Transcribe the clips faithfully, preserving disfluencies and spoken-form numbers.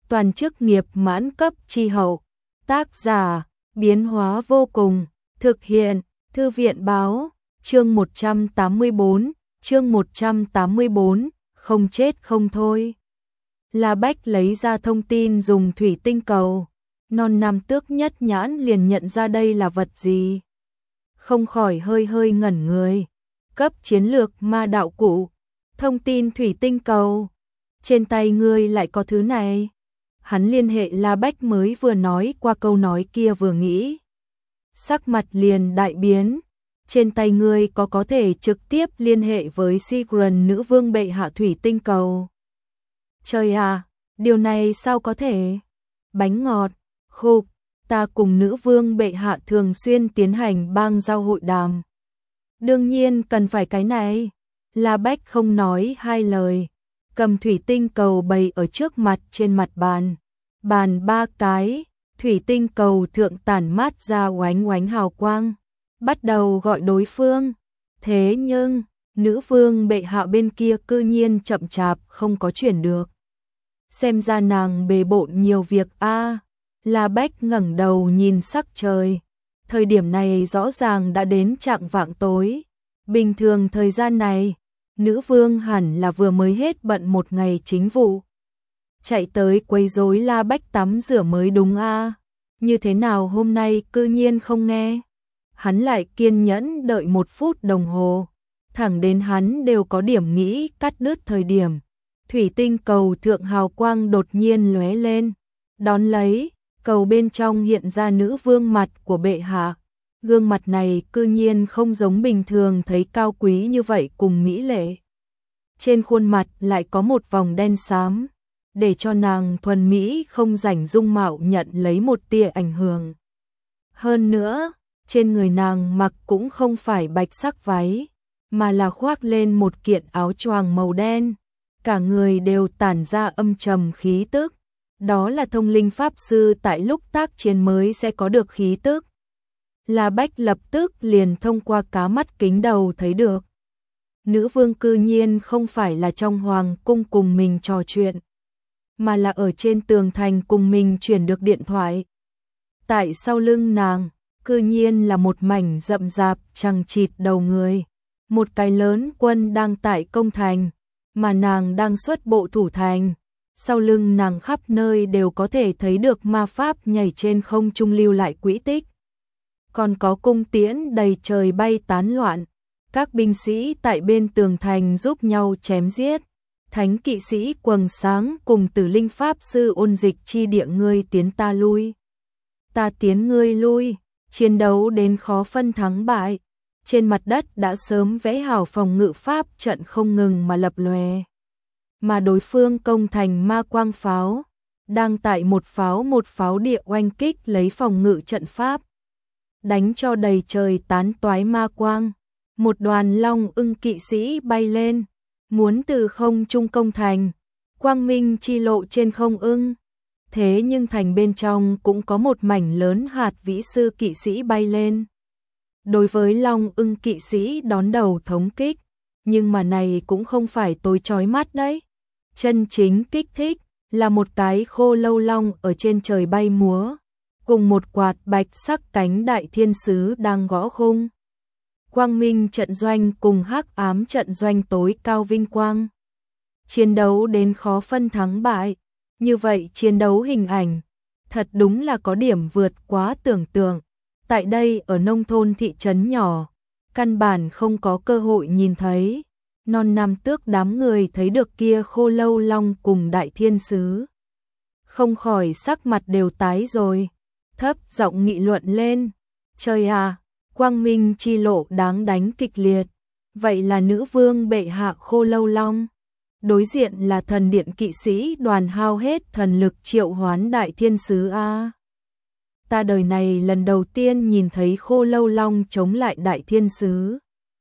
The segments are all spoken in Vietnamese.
toàn chức nghiệp mãn cấp chi hậu. Tác giả, biến hóa vô cùng, thực hiện, Thư viện báo, chương một trăm tám mươi bốn, chương một trăm tám mươi bốn, không chết không thôi. La Bách lấy ra thông tin dùng thủy tinh cầu, non nam tước nhất nhãn liền nhận ra đây là vật gì. Không khỏi hơi hơi ngẩn người, cấp chiến lược ma đạo cụ, thông tin thủy tinh cầu, trên tay ngươi lại có thứ này. Hắn liên hệ La Bách mới vừa nói qua câu nói kia vừa nghĩ. Sắc mặt liền đại biến, trên tay ngươi có có thể trực tiếp liên hệ với Sigrun nữ vương bệ hạ thủy tinh cầu. Trời à, điều này sao có thể? Bánh ngọt, khục, ta cùng nữ vương bệ hạ thường xuyên tiến hành bang giao hội đàm. Đương nhiên cần phải cái này. La Bách không nói hai lời, cầm thủy tinh cầu bày ở trước mặt trên mặt bàn. Bàn ba cái, thủy tinh cầu thượng tản mát ra oánh oánh hào quang, bắt đầu gọi đối phương. Thế nhưng, nữ vương bệ hạ bên kia cư nhiên chậm chạp không có chuyển được. Xem ra nàng bề bộn nhiều việc a. À. La Bách ngẩng đầu nhìn sắc trời. Thời điểm này rõ ràng đã đến chạng vạng tối. Bình thường thời gian này, nữ vương hẳn là vừa mới hết bận một ngày chính vụ. Chạy tới quấy rối La Bách tắm rửa mới đúng a. À. Như thế nào hôm nay cư nhiên không nghe. Hắn lại kiên nhẫn đợi một phút đồng hồ. Thẳng đến hắn đều có điểm nghĩ cắt đứt thời điểm. Thủy tinh cầu thượng hào quang đột nhiên lóe lên. Đón lấy, cầu bên trong hiện ra nữ vương mặt của bệ hạ. Gương mặt này cư nhiên không giống bình thường thấy cao quý như vậy cùng mỹ lệ. Trên khuôn mặt lại có một vòng đen xám, để cho nàng thuần mỹ không rảnh dung mạo nhận lấy một tia ảnh hưởng. Hơn nữa, trên người nàng mặc cũng không phải bạch sắc váy, mà là khoác lên một kiện áo choàng màu đen. Cả người đều tản ra âm trầm khí tức. Đó là thông linh pháp sư tại lúc tác chiến mới sẽ có được khí tức. La Bách lập tức liền thông qua cá mắt kính đầu thấy được. Nữ vương cư nhiên không phải là trong hoàng cung cùng mình trò chuyện, mà là ở trên tường thành cùng mình chuyển được điện thoại. Tại sau lưng nàng, cư nhiên là một mảnh rậm rạp chằng chịt đầu người. Một cái lớn quân đang tại công thành, mà nàng đang xuất bộ thủ thành. Sau lưng nàng khắp nơi đều có thể thấy được ma pháp nhảy trên không trung lưu lại quỹ tích. Còn có cung tiễn đầy trời bay tán loạn. Các binh sĩ tại bên tường thành giúp nhau chém giết. Thánh kỵ sĩ quầng sáng cùng tử linh pháp sư ôn dịch chi địa ngươi tiến ta lui. Ta tiến ngươi lui, chiến đấu đến khó phân thắng bại. Trên mặt đất đã sớm vẽ hảo phòng ngự pháp trận không ngừng mà lập lòe. Mà đối phương công thành ma quang pháo, đang tại một pháo một pháo địa oanh kích lấy phòng ngự trận pháp. Đánh cho đầy trời tán toái ma quang, một đoàn long ưng kỵ sĩ bay lên, muốn từ không trung công thành, quang minh chi lộ trên không ưng. Thế nhưng thành bên trong cũng có một mảnh lớn hạt vĩ sư kỵ sĩ bay lên. Đối với long ưng kỵ sĩ đón đầu thống kích, nhưng mà này cũng không phải tối chói mắt đấy. Chân chính kích thích là một cái khô lâu long ở trên trời bay múa, cùng một quạt bạch sắc cánh đại thiên sứ đang gõ khung. Quang minh trận doanh cùng hắc ám trận doanh tối cao vinh quang. Chiến đấu đến khó phân thắng bại, như vậy chiến đấu hình ảnh, thật đúng là có điểm vượt quá tưởng tượng. Tại đây ở nông thôn thị trấn nhỏ, căn bản không có cơ hội nhìn thấy. Non nam tước đám người thấy được kia khô lâu long cùng đại thiên sứ, không khỏi sắc mặt đều tái rồi, thấp giọng nghị luận lên. Trời à, quang minh chi lộ đáng đánh kịch liệt. Vậy là nữ vương bệ hạ khô lâu long, đối diện là thần điện kỵ sĩ đoàn hao hết thần lực triệu hoán đại thiên sứ a. Ta đời này lần đầu tiên nhìn thấy khô lâu long chống lại đại thiên sứ.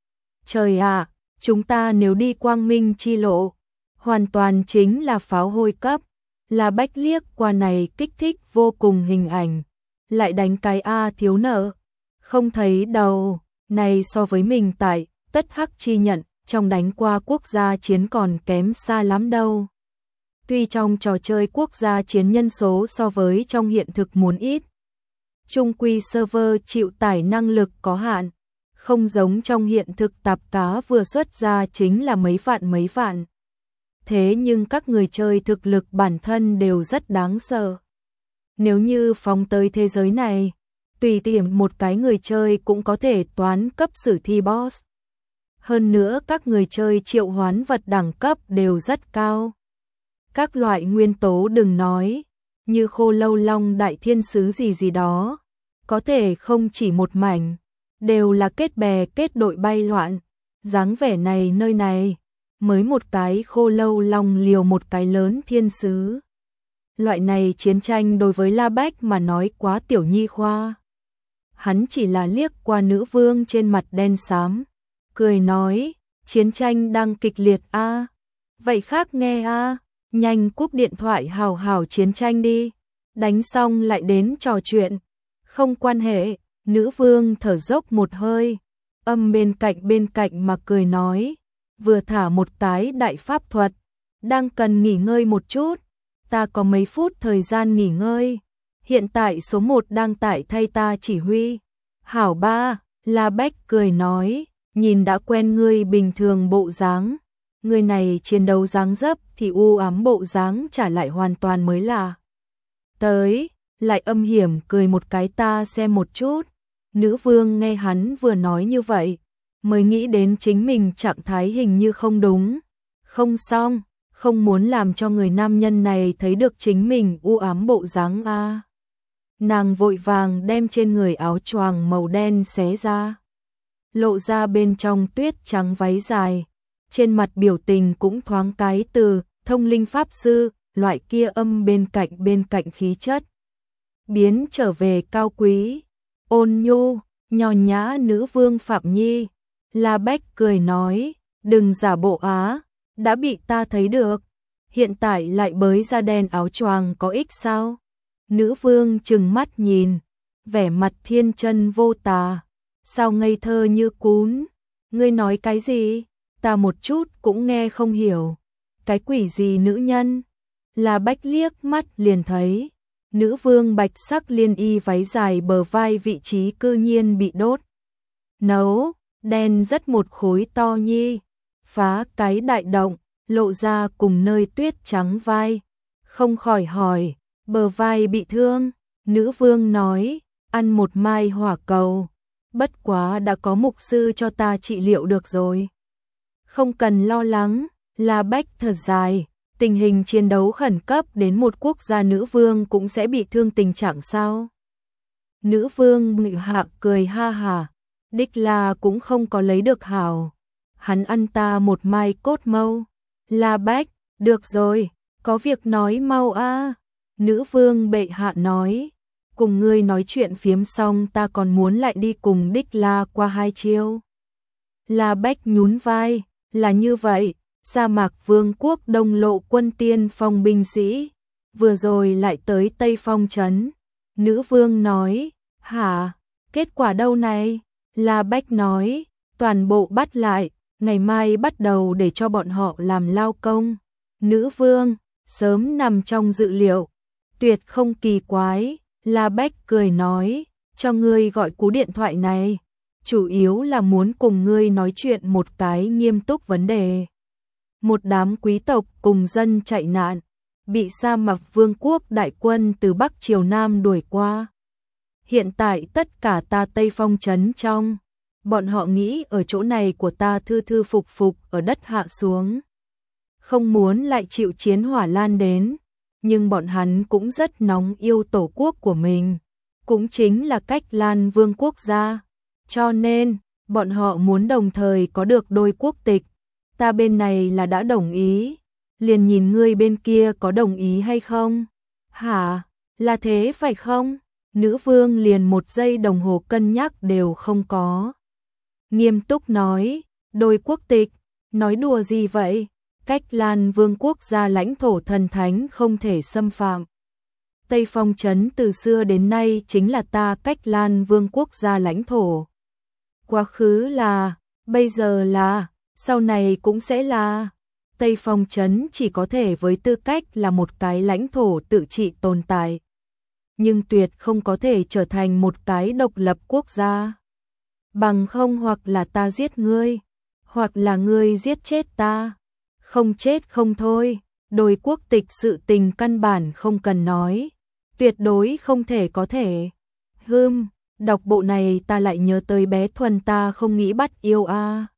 Trời ạ, chúng ta nếu đi quang minh chi lộ, hoàn toàn chính là pháo hôi cấp. La Bách liếc qua này kích thích vô cùng hình ảnh, lại đánh cái a thiếu nợ. Không thấy đâu, này so với mình tại tất hắc chi nhận, trong đánh qua quốc gia chiến còn kém xa lắm đâu. Tuy trong trò chơi quốc gia chiến nhân số so với trong hiện thực muốn ít, chung quy server chịu tải năng lực có hạn, không giống trong hiện thực tạp cá vừa xuất ra chính là mấy vạn mấy vạn. Thế nhưng các người chơi thực lực bản thân đều rất đáng sợ. Nếu như phóng tới thế giới này, tùy tiện một cái người chơi cũng có thể toán cấp sử thi boss. Hơn nữa các người chơi triệu hoán vật đẳng cấp đều rất cao. Các loại nguyên tố đừng nói, như khô lâu long đại thiên sứ gì gì đó, có thể không chỉ một mảnh, đều là kết bè kết đội bay loạn. Dáng vẻ này nơi này, mới một cái khô lâu long liều một cái lớn thiên sứ. Loại này chiến tranh đối với La Bách mà nói quá tiểu nhi khoa. Hắn chỉ là liếc qua nữ vương trên mặt đen xám, cười nói, chiến tranh đang kịch liệt a, à? Vậy khác nghe a, à? Nhanh cúp điện thoại hào hào chiến tranh đi, đánh xong lại đến trò chuyện. Không quan hệ, nữ vương thở dốc một hơi, âm bên cạnh bên cạnh mà cười nói, vừa thả một cái đại pháp thuật, đang cần nghỉ ngơi một chút, ta có mấy phút thời gian nghỉ ngơi, hiện tại số một đang tại thay ta chỉ huy. Hảo ba, La Bách cười nói, nhìn đã quen ngươi bình thường bộ dáng, người này chiến đấu dáng dấp thì u ám bộ dáng trả lại hoàn toàn mới lạ. Tới, lại âm hiểm cười một cái ta xem một chút. Nữ vương nghe hắn vừa nói như vậy, mới nghĩ đến chính mình trạng thái hình như không đúng. Không xong, không muốn làm cho người nam nhân này thấy được chính mình u ám bộ dáng a. Nàng vội vàng đem trên người áo choàng màu đen xé ra, lộ ra bên trong tuyết trắng váy dài, trên mặt biểu tình cũng thoáng cái từ thông linh pháp sư, loại kia âm bên cạnh bên cạnh khí chất, biến trở về cao quý, ôn nhu, nho nhã nữ vương Phạm Nhi. La Bách cười nói, đừng giả bộ á, đã bị ta thấy được, hiện tại lại bới ra đen áo choàng có ích sao? Nữ vương trừng mắt nhìn, vẻ mặt thiên chân vô tà, sao ngây thơ như cún, ngươi nói cái gì, ta một chút cũng nghe không hiểu, cái quỷ gì nữ nhân? La Bách liếc mắt liền thấy, nữ vương bạch sắc liên y váy dài bờ vai vị trí cư nhiên bị đốt nấu, đen rất một khối to nhi, phá cái đại động, lộ ra cùng nơi tuyết trắng vai, không khỏi hỏi, bờ vai bị thương, nữ vương nói, ăn một mai hỏa cầu, bất quá đã có mục sư cho ta trị liệu được rồi. Không cần lo lắng, La Bách thở dài, tình hình chiến đấu khẩn cấp đến một quốc gia nữ vương cũng sẽ bị thương tình trạng sao? Nữ vương ngự hạ cười ha hà, đích là cũng không có lấy được hảo, hắn ăn ta một mai cốt mâu. La Bách, được rồi, có việc nói mau a. Nữ vương bệ hạ nói, cùng ngươi nói chuyện phiếm xong ta còn muốn lại đi cùng đích la qua hai chiêu. La Bách nhún vai, là như vậy, sa mạc vương quốc đông lộ quân tiên phong binh sĩ, vừa rồi lại tới Tây Phong trấn. Nữ vương nói, hả, kết quả đâu này? La Bách nói, toàn bộ bắt lại, ngày mai bắt đầu để cho bọn họ làm lao công. Nữ vương, sớm nằm trong dự liệu, tuyệt không kỳ quái. La Bách cười nói, cho ngươi gọi cú điện thoại này, chủ yếu là muốn cùng ngươi nói chuyện một cái nghiêm túc vấn đề. Một đám quý tộc cùng dân chạy nạn, bị sa mạc vương quốc đại quân từ Bắc Triều Nam đuổi qua. Hiện tại tất cả ta Tây Phong trấn trong, bọn họ nghĩ ở chỗ này của ta thư thư phục phục ở đất hạ xuống. Không muốn lại chịu chiến hỏa lan đến, nhưng bọn hắn cũng rất nóng yêu tổ quốc của mình, cũng chính là Cách Lan vương quốc gia. Cho nên, bọn họ muốn đồng thời có được đôi quốc tịch. Ta bên này là đã đồng ý, liền nhìn ngươi bên kia có đồng ý hay không. Hả, là thế phải không? Nữ vương liền một giây đồng hồ cân nhắc đều không có. Nghiêm túc nói, đôi quốc tịch, nói đùa gì vậy? Cách Lan vương quốc gia lãnh thổ thần thánh không thể xâm phạm. Tây Phong trấn từ xưa đến nay chính là ta Cách Lan vương quốc gia lãnh thổ. Quá khứ là, bây giờ là, sau này cũng sẽ là. Tây Phong Trấn chỉ có thể với tư cách là một cái lãnh thổ tự trị tồn tại, nhưng tuyệt không có thể trở thành một cái độc lập quốc gia. Bằng không hoặc là ta giết ngươi, hoặc là ngươi giết chết ta. Không chết không thôi, đổi quốc tịch sự tình căn bản không cần nói, tuyệt đối không thể có thể. Hừm, đọc bộ này ta lại nhớ tới bé Thuần ta không nghĩ bắt yêu a.